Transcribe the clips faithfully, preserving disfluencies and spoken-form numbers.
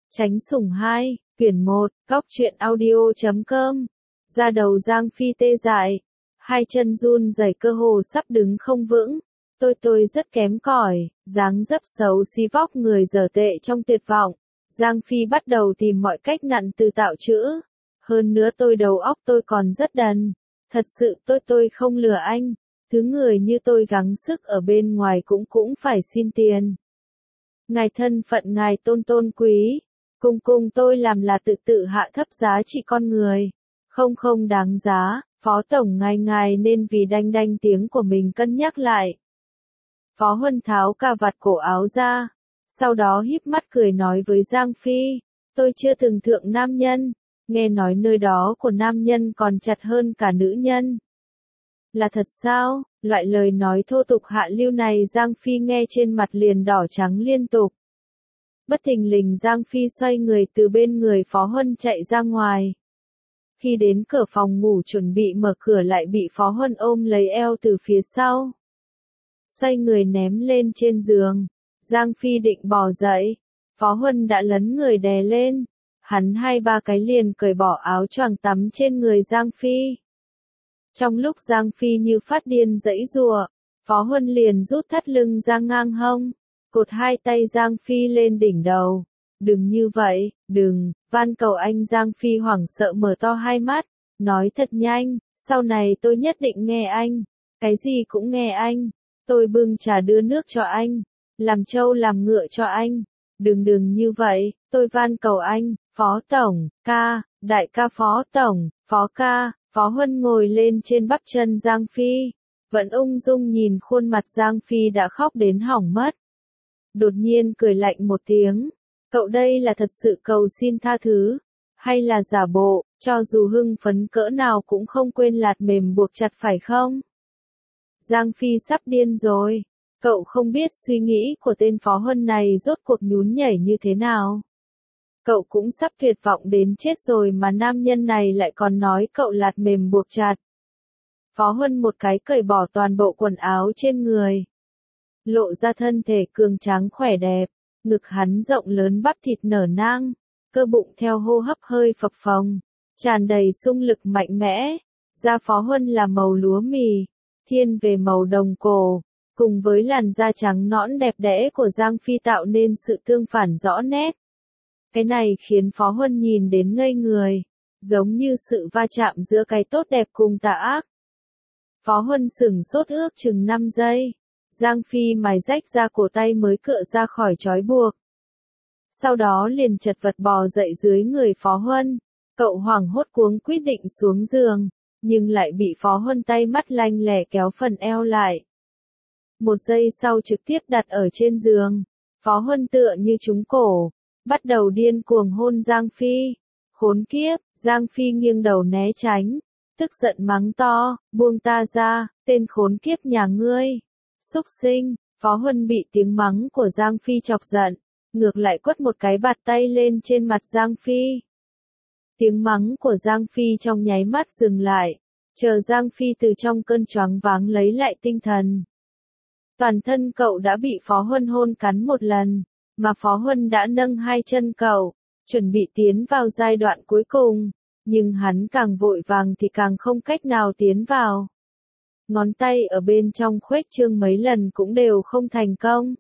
Tránh sủng hai, quyển một, góc truyện audio.com. Da đầu Giang Phi tê dại, hai chân run rẩy cơ hồ sắp đứng không vững. Tôi tôi rất kém cỏi, dáng dấp xấu xí vóc người dở tệ trong tuyệt vọng. Giang Phi bắt đầu tìm mọi cách nặn từ tạo chữ. Hơn nữa tôi đầu óc tôi còn rất đần. Thật sự tôi tôi không lừa anh. Thứ người như tôi gắng sức ở bên ngoài cũng cũng phải xin tiền. Ngài thân phận ngài tôn tôn quý. Cùng cùng tôi làm là tự tự hạ thấp giá trị con người. Không không đáng giá, Phó Tổng ngài ngài nên vì đanh đanh tiếng của mình cân nhắc lại. Phó Huân tháo cà vạt cổ áo ra. Sau đó híp mắt cười nói với Giang Phi. Tôi chưa từng thượng nam nhân. Nghe nói nơi đó của nam nhân còn chặt hơn cả nữ nhân. Là thật sao? Loại lời nói thô tục hạ lưu này Giang Phi nghe trên mặt liền đỏ trắng liên tục. Bất thình lình Giang Phi xoay người từ bên người Phó Huân chạy ra ngoài. Khi đến cửa phòng ngủ chuẩn bị mở cửa lại bị Phó Huân ôm lấy eo từ phía sau. Xoay người ném lên trên giường. Giang Phi định bò dậy. Phó Huân đã lấn người đè lên. Hắn hai ba cái liền cởi bỏ áo choàng tắm trên người Giang Phi. Trong lúc Giang Phi như phát điên giãy giụa, Phó Huân liền rút thắt lưng ra ngang hông, cột hai tay Giang Phi lên đỉnh đầu. Đừng như vậy, đừng, van cầu anh. Giang Phi hoảng sợ mở to hai mắt, nói thật nhanh, sau này tôi nhất định nghe anh, cái gì cũng nghe anh, tôi bưng trà đưa nước cho anh, làm trâu làm ngựa cho anh, đừng đừng như vậy, tôi van cầu anh. Phó Tổng, ca, đại ca Phó Tổng, Phó ca. Phó Huân ngồi lên trên bắp chân Giang Phi, vẫn ung dung nhìn khuôn mặt Giang Phi đã khóc đến hỏng mất. Đột nhiên cười lạnh một tiếng, cậu đây là thật sự cầu xin tha thứ, hay là giả bộ, cho dù hưng phấn cỡ nào cũng không quên lạt mềm buộc chặt phải không? Giang Phi sắp điên rồi, cậu không biết suy nghĩ của tên Phó Huân này rốt cuộc nhún nhảy như thế nào. Cậu cũng sắp tuyệt vọng đến chết rồi mà nam nhân này lại còn nói cậu lạt mềm buộc chặt. Phó Huân một cái cởi bỏ toàn bộ quần áo trên người. Lộ ra thân thể cường tráng khỏe đẹp, ngực hắn rộng lớn bắp thịt nở nang, cơ bụng theo hô hấp hơi phập phồng, tràn đầy xung lực mạnh mẽ. Da Phó Huân là màu lúa mì, thiên về màu đồng cổ, cùng với làn da trắng nõn đẹp đẽ của Giang Phi tạo nên sự tương phản rõ nét. Cái này khiến Phó Huân nhìn đến ngây người, giống như sự va chạm giữa cái tốt đẹp cùng tà ác. Phó Huân sửng sốt ước chừng năm giây, Giang Phi mài rách ra cổ tay mới cựa ra khỏi trói buộc. Sau đó liền chật vật bò dậy dưới người Phó Huân, cậu hoảng hốt cuống quyết định xuống giường, nhưng lại bị Phó Huân tay mắt lanh lẻ kéo phần eo lại. Một giây sau trực tiếp đặt ở trên giường, Phó Huân tựa như trúng cổ. Bắt đầu điên cuồng hôn Giang Phi. Khốn kiếp, Giang Phi nghiêng đầu né tránh, tức giận mắng to, buông ta ra, tên khốn kiếp nhà ngươi. Xúc sinh. Phó Huân bị tiếng mắng của Giang Phi chọc giận, ngược lại quất một cái bạt tay lên trên mặt Giang Phi. Tiếng mắng của Giang Phi trong nháy mắt dừng lại, chờ Giang Phi từ trong cơn choáng váng lấy lại tinh thần. Toàn thân cậu đã bị Phó Huân hôn cắn một lần. Mà Phó Huân đã nâng hai chân cậu, chuẩn bị tiến vào giai đoạn cuối cùng, nhưng hắn càng vội vàng thì càng không cách nào tiến vào. Ngón tay ở bên trong khuếch trương mấy lần cũng đều không thành công.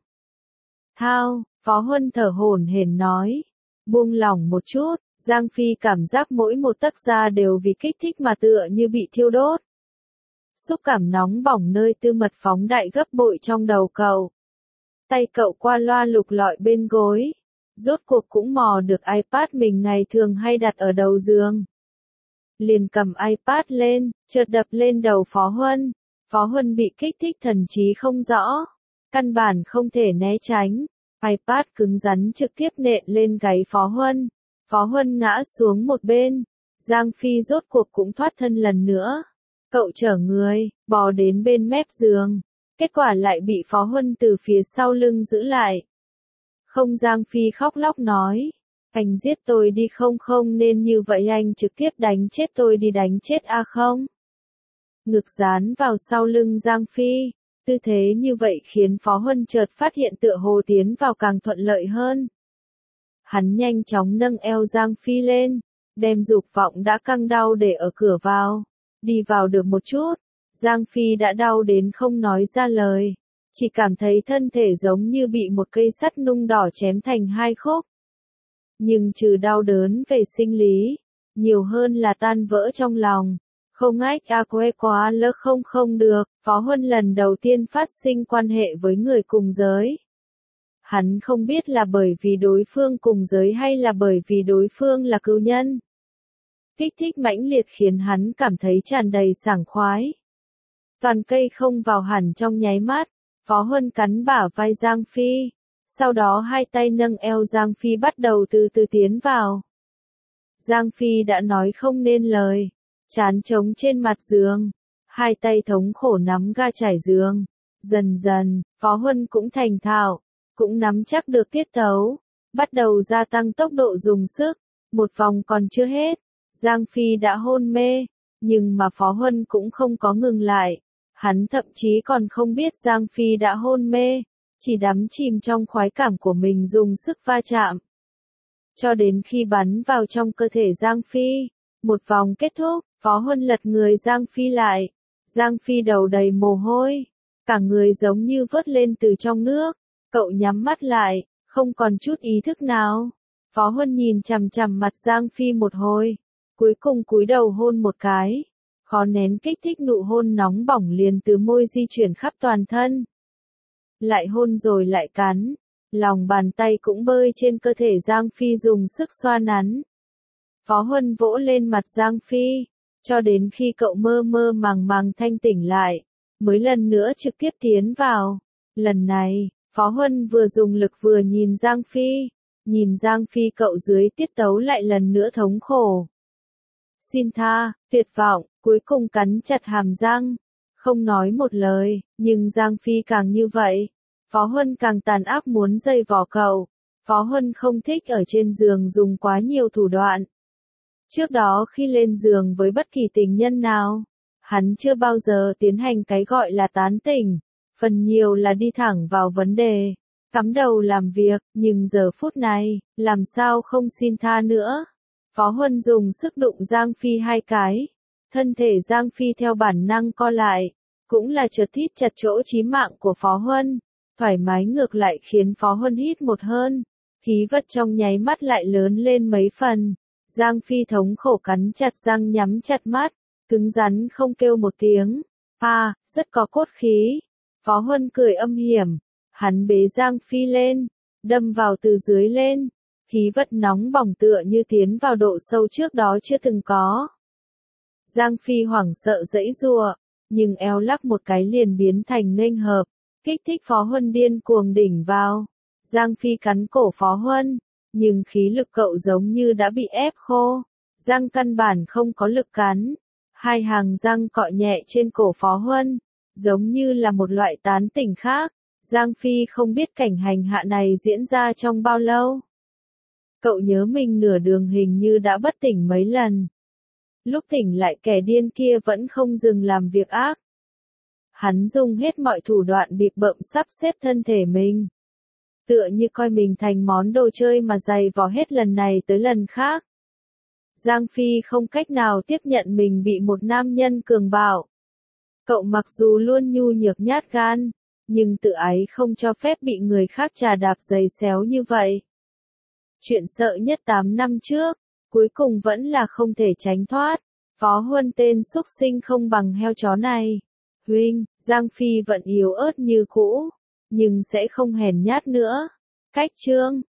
Thao, Phó Huân thở hổn hển nói, buông lỏng một chút. Giang Phi cảm giác mỗi một tấc da đều vì kích thích mà tựa như bị thiêu đốt. Xúc cảm nóng bỏng nơi tư mật phóng đại gấp bội trong đầu cậu. Tay cậu qua loa lục lọi bên gối, rốt cuộc cũng mò được iPad mình ngày thường hay đặt ở đầu giường. Liền cầm iPad lên, chợt đập lên đầu Phó Huân. Phó Huân bị kích thích thần trí không rõ, căn bản không thể né tránh. iPad cứng rắn trực tiếp nện lên gáy Phó Huân. Phó Huân ngã xuống một bên. Giang Phi rốt cuộc cũng thoát thân lần nữa. Cậu chở người, bò đến bên mép giường. Kết quả lại bị Phó Huân từ phía sau lưng giữ lại. Không. Giang Phi khóc lóc nói, anh giết tôi đi. Không không nên như vậy, anh trực tiếp đánh chết tôi đi, đánh chết a không. Ngực dán vào sau lưng Giang Phi, tư thế như vậy khiến Phó Huân chợt phát hiện tựa hồ tiến vào càng thuận lợi hơn. Hắn nhanh chóng nâng eo Giang Phi lên, đem dục vọng đã căng đau để ở cửa vào. Đi vào được một chút, Giang Phi đã đau đến không nói ra lời, chỉ cảm thấy thân thể giống như bị một cây sắt nung đỏ chém thành hai khúc. Nhưng trừ đau đớn về sinh lý, nhiều hơn là tan vỡ trong lòng. Không ách a que quá lỡ không không được, Phó Huân lần đầu tiên phát sinh quan hệ với người cùng giới. Hắn không biết là bởi vì đối phương cùng giới hay là bởi vì đối phương là cựu nhân. Kích thích mãnh liệt khiến hắn cảm thấy tràn đầy sảng khoái. Toàn cây không vào hẳn trong nháy mắt, Phó Huân cắn bả vai Giang Phi, sau đó hai tay nâng eo Giang Phi bắt đầu từ từ tiến vào. Giang Phi đã nói không nên lời, trán trống trên mặt giường, hai tay thống khổ nắm ga trải giường. Dần dần, Phó Huân cũng thành thạo, cũng nắm chắc được tiết tấu, bắt đầu gia tăng tốc độ dùng sức. Một vòng còn chưa hết, Giang Phi đã hôn mê, nhưng mà Phó Huân cũng không có ngừng lại. Hắn thậm chí còn không biết Giang Phi đã hôn mê, chỉ đắm chìm trong khoái cảm của mình dùng sức va chạm. Cho đến khi bắn vào trong cơ thể Giang Phi, một vòng kết thúc, Phó Huân lật người Giang Phi lại. Giang Phi đầu đầy mồ hôi, cả người giống như vớt lên từ trong nước. Cậu nhắm mắt lại, không còn chút ý thức nào. Phó Huân nhìn chằm chằm mặt Giang Phi một hồi, cuối cùng cúi đầu hôn một cái. Khó nén kích thích nụ hôn nóng bỏng liền từ môi di chuyển khắp toàn thân. Lại hôn rồi lại cắn, lòng bàn tay cũng bơi trên cơ thể Giang Phi dùng sức xoa nắn. Phó Huân vỗ lên mặt Giang Phi, cho đến khi cậu mơ mơ màng màng thanh tỉnh lại, mới lần nữa trực tiếp tiến vào. Lần này, Phó Huân vừa dùng lực vừa nhìn Giang Phi, nhìn Giang Phi cậu dưới tiết tấu lại lần nữa thống khổ. Xin tha, tuyệt vọng, cuối cùng cắn chặt hàm răng, không nói một lời, nhưng Giang Phi càng như vậy, Phó Huân càng tàn ác muốn dây vò cậu. Phó Huân không thích ở trên giường dùng quá nhiều thủ đoạn. Trước đó khi lên giường với bất kỳ tình nhân nào, hắn chưa bao giờ tiến hành cái gọi là tán tỉnh, phần nhiều là đi thẳng vào vấn đề, cắm đầu làm việc, nhưng giờ phút này, làm sao không xin tha nữa. Phó Huân dùng sức đụng Giang Phi hai cái, thân thể Giang Phi theo bản năng co lại, cũng là chợt thít chặt chỗ chí mạng của Phó Huân, thoải mái ngược lại khiến Phó Huân hít một hơn, khí vật trong nháy mắt lại lớn lên mấy phần. Giang Phi thống khổ cắn chặt răng nhắm chặt mắt, cứng rắn không kêu một tiếng. À, rất có cốt khí. Phó Huân cười âm hiểm, hắn bế Giang Phi lên, đâm vào từ dưới lên, khí vật nóng bỏng tựa như tiến vào độ sâu trước đó chưa từng có. Giang Phi hoảng sợ giãy giụa, nhưng eo lắc một cái liền biến thành nghênh hợp, kích thích Phó Huân điên cuồng đỉnh vào. Giang Phi cắn cổ Phó Huân, nhưng khí lực cậu giống như đã bị ép khô, răng căn bản không có lực cắn. Hai hàng răng cọ nhẹ trên cổ Phó Huân, giống như là một loại tán tỉnh khác. Giang Phi không biết cảnh hành hạ này diễn ra trong bao lâu. Cậu nhớ mình nửa đường hình như đã bất tỉnh mấy lần. Lúc tỉnh lại kẻ điên kia vẫn không dừng làm việc ác. Hắn dùng hết mọi thủ đoạn bịp bợm sắp xếp thân thể mình. Tựa như coi mình thành món đồ chơi mà giày vò hết lần này tới lần khác. Giang Phi không cách nào tiếp nhận mình bị một nam nhân cường bạo. Cậu mặc dù luôn nhu nhược nhát gan, nhưng tự ái không cho phép bị người khác chà đạp giày xéo như vậy. Chuyện sợ nhất tám năm trước, cuối cùng vẫn là không thể tránh thoát. Phó Huân tên xúc sinh không bằng heo chó này. Huynh, Giang Phi vẫn yếu ớt như cũ, nhưng sẽ không hèn nhát nữa. Cách chương